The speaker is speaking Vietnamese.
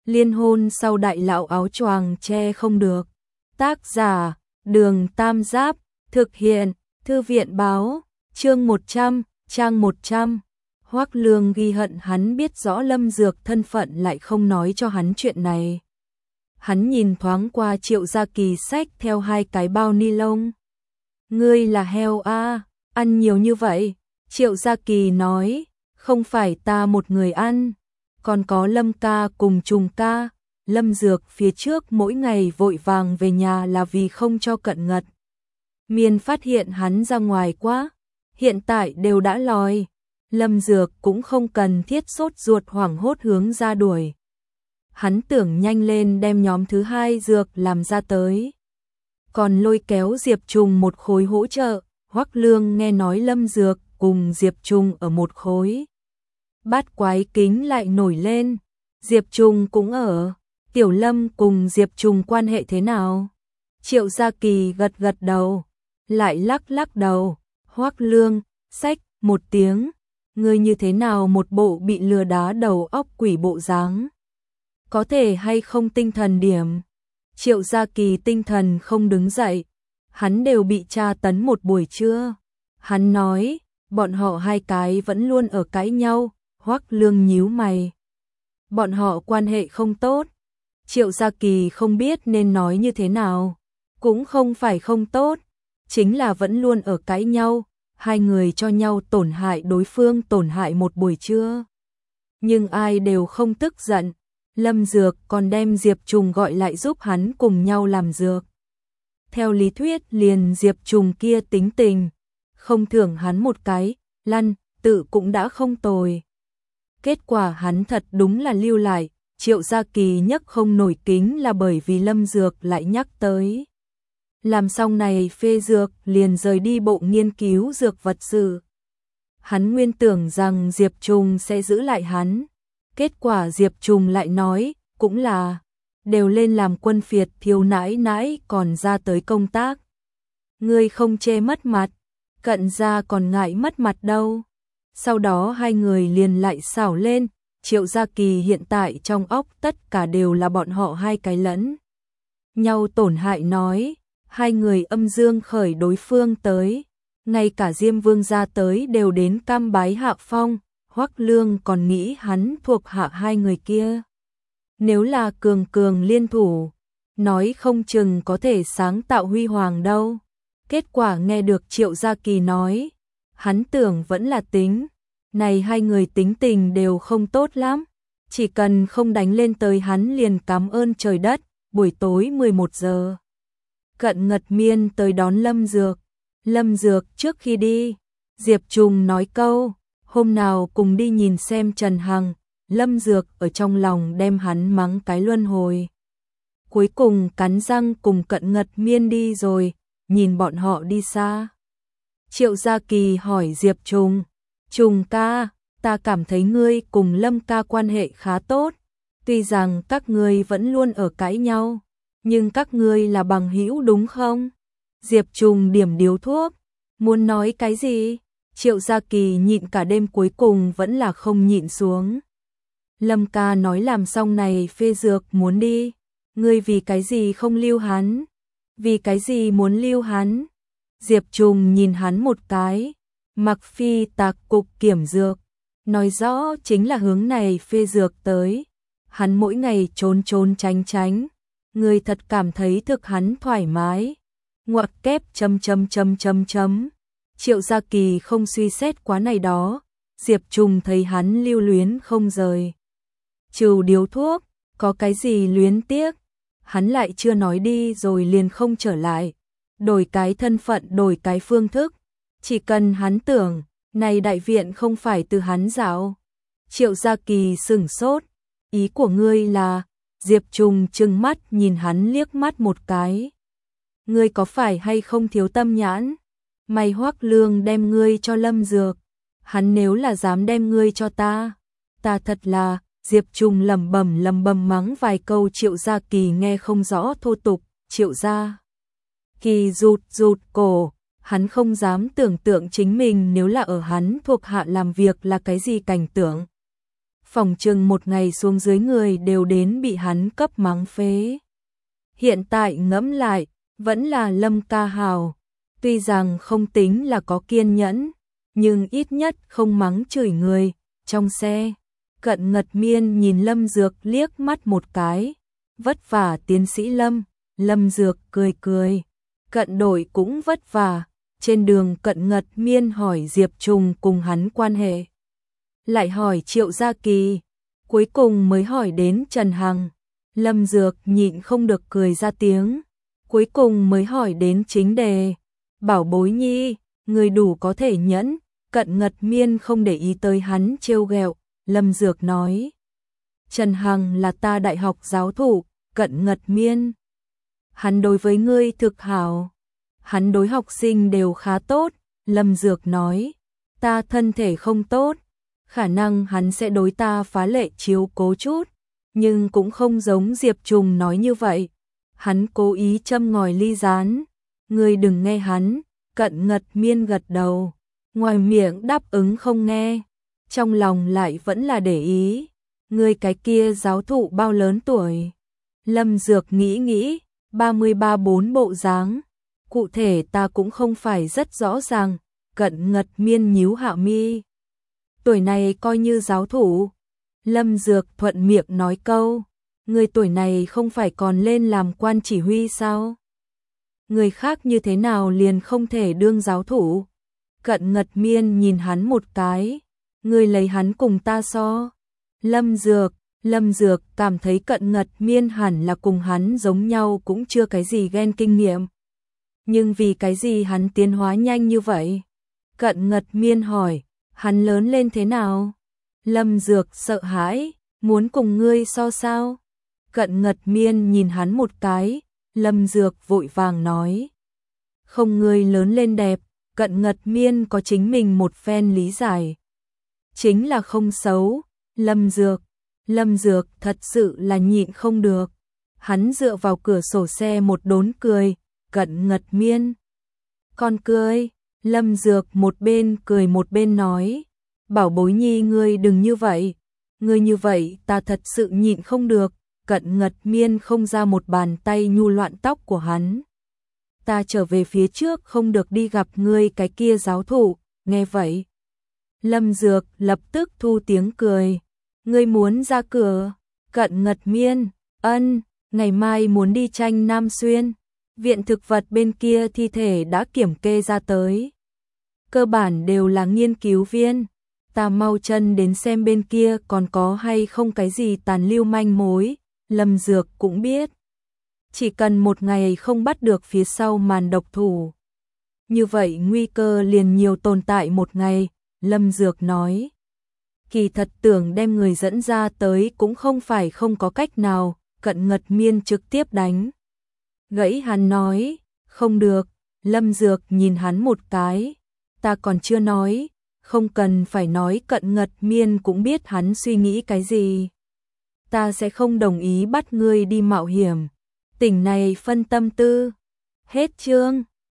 Liên hôn sau đại lão áo choàng che không được. Tác giả, Đường Tam Giáp, thực hiện, Thư viện báo, chương 100, trang 100. Hoắc Lương ghi hận hắn biết rõ Lâm Dược thân phận lại không nói cho hắn chuyện này. Hắn nhìn thoáng qua Triệu Gia Kỳ xách theo 2 cái bao ni lông. Ngươi là heo a, ăn nhiều như vậy. Triệu Gia Kỳ nói, không phải ta một người ăn, còn có Lâm ca cùng Trùng ca. Lâm Dược phía trước mỗi ngày vội vàng về nhà là vì không cho Cận Ngật Miên phát hiện hắn ra ngoài quá, hiện tại đều đã lòi. Lâm Dược cũng không cần thiết sốt ruột hoảng hốt hướng ra đuổi. Hắn tưởng nhanh lên đem nhóm thứ 2 dược làm ra tới. Còn lôi kéo Diệp Trùng một khối hỗ trợ. Hoắc Lương nghe nói Lâm Dược cùng Diệp Trùng ở một khối. Bát quái kính lại nổi lên. Diệp Trùng cũng ở. Tiểu Lâm cùng Diệp Trùng quan hệ thế nào? Triệu Gia Kỳ gật gật đầu, lại lắc lắc đầu. Hoắc Lương, xách một tiếng. Ngươi như thế nào một bộ bị lừa đá đầu óc quỷ bộ dáng? Có thể hay không tinh thần điểm? Triệu Gia Kỳ tinh thần không đứng dậy. Hắn đều bị tra tấn một buổi trưa. Hắn nói, bọn họ 2 cái vẫn luôn ở cãi nhau. Hoắc Lương nhíu mày. Bọn họ quan hệ không tốt. Triệu Gia Kỳ không biết nên nói như thế nào. Cũng không phải không tốt, chính là vẫn luôn ở cãi nhau. 2 người cho nhau tổn hại đối phương tổn hại một buổi trưa. Nhưng ai đều không tức giận. Lâm Dược còn đem Diệp Trùng gọi lại giúp hắn cùng nhau làm dược. Theo lý thuyết liền Diệp Trùng kia tính tình, không thưởng hắn một cái, lăn, tự cũng đã không tồi. Kết quả hắn thật đúng là lưu lại. Triệu Gia Kỳ nhấc không nổi kính là bởi vì Lâm Dược lại nhắc tới. Làm xong này phê dược liền rời đi bộ nghiên cứu dược vật sự. Hắn nguyên tưởng rằng Diệp Trùng sẽ giữ lại hắn. Kết quả Diệp Trùng lại nói, cũng là, đều lên làm quân phiệt thiếu nãi nãi còn ra tới công tác. Ngươi không chê mất mặt, Cận gia còn ngại mất mặt đâu. Sau đó 2 người liền lại xảo lên. Triệu Gia Kỳ hiện tại trong óc tất cả đều là bọn họ 2 cái lẫn nhau tổn hại nói. 2 người âm dương khởi đối phương tới. Ngay cả Diêm Vương gia tới đều đến cam bái hạ phong. Hoắc Lương còn nghĩ hắn thuộc hạ 2 người kia. Nếu là cường cường liên thủ, nói không chừng có thể sáng tạo huy hoàng đâu. Kết quả nghe được Triệu Gia Kỳ nói, hắn tưởng vẫn là tính. Này 2 người tính tình đều không tốt lắm. Chỉ cần không đánh lên tới hắn liền cảm ơn trời đất. Buổi tối 11 giờ. Cận Ngật Miên tới đón Lâm Dược. Lâm Dược trước khi đi, Diệp Trùng nói câu, hôm nào cùng đi nhìn xem Trần Hằng. Lâm Dược ở trong lòng đem hắn mắng cái luân hồi. Cuối cùng cắn răng cùng Cận Ngật Miên đi rồi, nhìn bọn họ đi xa. Triệu Gia Kỳ hỏi Diệp Trùng, Trùng ca, ta cảm thấy ngươi cùng Lâm ca quan hệ khá tốt. Tuy rằng các ngươi vẫn luôn ở cãi nhau, nhưng các ngươi là bằng hữu đúng không? Diệp Trùng điểm điếu thuốc, muốn nói cái gì? Triệu Gia Kỳ nhịn cả đêm cuối cùng vẫn là không nhịn xuống. Lâm ca nói làm xong này phê dược muốn đi. Ngươi vì cái gì không lưu hắn? Vì cái gì muốn lưu hắn? Diệp Trùng nhìn hắn một cái. Mặc Phi tạc cục kiểm dược, nói rõ chính là hướng này phê dược tới. Hắn mỗi ngày trốn trốn tránh tránh, người thật cảm thấy thực hắn thoải mái. Ngoặc kép chấm. Triệu Gia Kỳ không suy xét quá này đó. Diệp Trùng thấy hắn lưu luyến không rời. Trừ điếu thuốc, có cái gì luyến tiếc? Hắn lại chưa nói đi rồi liền không trở lại. Đổi cái thân phận, đổi cái phương thức. Chỉ cần hắn tưởng, này đại viện không phải từ hắn dạo. Triệu Gia Kỳ sửng sốt. Ý của ngươi là, Diệp Trùng trừng mắt nhìn hắn liếc mắt một cái. Ngươi có phải hay không thiếu tâm nhãn? Mày Hoắc Lương đem ngươi cho Lâm Dược. Hắn nếu là dám đem ngươi cho ta thật là. Diệp Trùng lẩm bẩm mắng vài câu. Triệu Gia Kỳ nghe không rõ thô tục. Triệu Gia Kỳ rụt cổ. Hắn không dám tưởng tượng chính mình nếu là ở hắn thuộc hạ làm việc là cái gì cảnh tượng. phỏng chừng một ngày xuống dưới người đều đến bị hắn cấp mắng phế. Hiện tại ngẫm lại, vẫn là Lâm Ca hào, tuy rằng không tính là có kiên nhẫn, nhưng ít nhất không mắng chửi người. Trong xe, Cận Ngật Miên nhìn Lâm Dược liếc mắt một cái, vất vả tiến sĩ Lâm. Lâm Dược cười cười, Cận đội cũng vất vả. Trên đường Cận Ngật Miên hỏi Diệp Trùng cùng hắn quan hệ, lại hỏi Triệu Gia Kỳ, cuối cùng mới hỏi đến Trần Hằng. Lâm Dược nhịn không được cười ra tiếng, cuối cùng mới hỏi đến chính đề. Bảo bối nhi, người đủ có thể nhẫn. Cận Ngật Miên không để ý tới hắn trêu ghẹo. Lâm Dược nói, Trần Hằng là ta đại học giáo thụ. Cận Ngật Miên, hắn đối với ngươi thực hảo, hắn đối học sinh đều khá tốt. Lâm Dược nói, ta thân thể không tốt, khả năng hắn sẽ đối ta phá lệ chiếu cố chút, nhưng cũng không giống Diệp Trùng nói như vậy. Hắn cố ý châm ngòi ly gián, ngươi đừng nghe hắn. Cận Ngật Miên gật đầu, ngoài miệng đáp ứng không nghe, trong lòng lại vẫn là để ý. Ngươi cái kia giáo thụ bao lớn tuổi? Lâm Dược nghĩ nghĩ, 33-4 bộ dáng, cụ thể ta cũng không phải rất rõ ràng. Cận Ngật Miên nhíu hạ mi, tuổi này coi như giáo thủ. Lâm Dược thuận miệng nói câu, người tuổi này không phải còn lên làm quan chỉ huy sao? Người khác như thế nào liền không thể đương giáo thủ? Cận Ngật Miên nhìn hắn một cái, người lấy hắn cùng ta so. Lâm Dược cảm thấy Cận Ngật Miên hẳn là cùng hắn giống nhau, cũng chưa cái gì ghen kinh nghiệm. Nhưng vì cái gì hắn tiến hóa nhanh như vậy? Cận Ngật Miên hỏi, hắn lớn lên thế nào? Lâm Dược sợ hãi, muốn cùng ngươi so sao? Cận Ngật Miên nhìn hắn một cái, Lâm Dược vội vàng nói, không, ngươi lớn lên đẹp. Cận Ngật Miên có chính mình một phen lý giải, chính là không xấu. Lâm Dược thật sự là nhịn không được, hắn dựa vào cửa sổ xe một đốn cười. Cận Ngật Miên, con cười. Lâm Dược một bên cười một bên nói, bảo bối nhi ngươi đừng như vậy, ngươi như vậy ta thật sự nhịn không được. Cận Ngật Miên không ra một bàn tay nhu loạn tóc của hắn, ta trở về phía trước không được đi gặp ngươi cái kia giáo thụ. Nghe vậy, Lâm Dược lập tức thu tiếng cười, ngươi muốn ra cửa? Cận Ngật Miên, ân, ngày mai muốn đi tranh Nam Xuyên, viện thực vật bên kia thi thể đã kiểm kê ra tới, cơ bản đều là nghiên cứu viên, ta mau chân đến xem bên kia còn có hay không cái gì tàn lưu manh mối. Lâm Dược cũng biết, chỉ cần một ngày không bắt được phía sau màn độc thủ, như vậy nguy cơ liền nhiều tồn tại một ngày. Lâm Dược nói, kỳ thật tưởng đem người dẫn ra tới cũng không phải không có cách nào. Cận Ngật Miên trực tiếp đánh gãy hắn nói, không được. Lâm Dược nhìn hắn một cái, ta còn chưa nói. Không cần phải nói. Cận Ngật Miên cũng biết hắn suy nghĩ cái gì. Ta sẽ không đồng ý bắt ngươi đi mạo hiểm, tỉnh này phân tâm tư. Hết chương.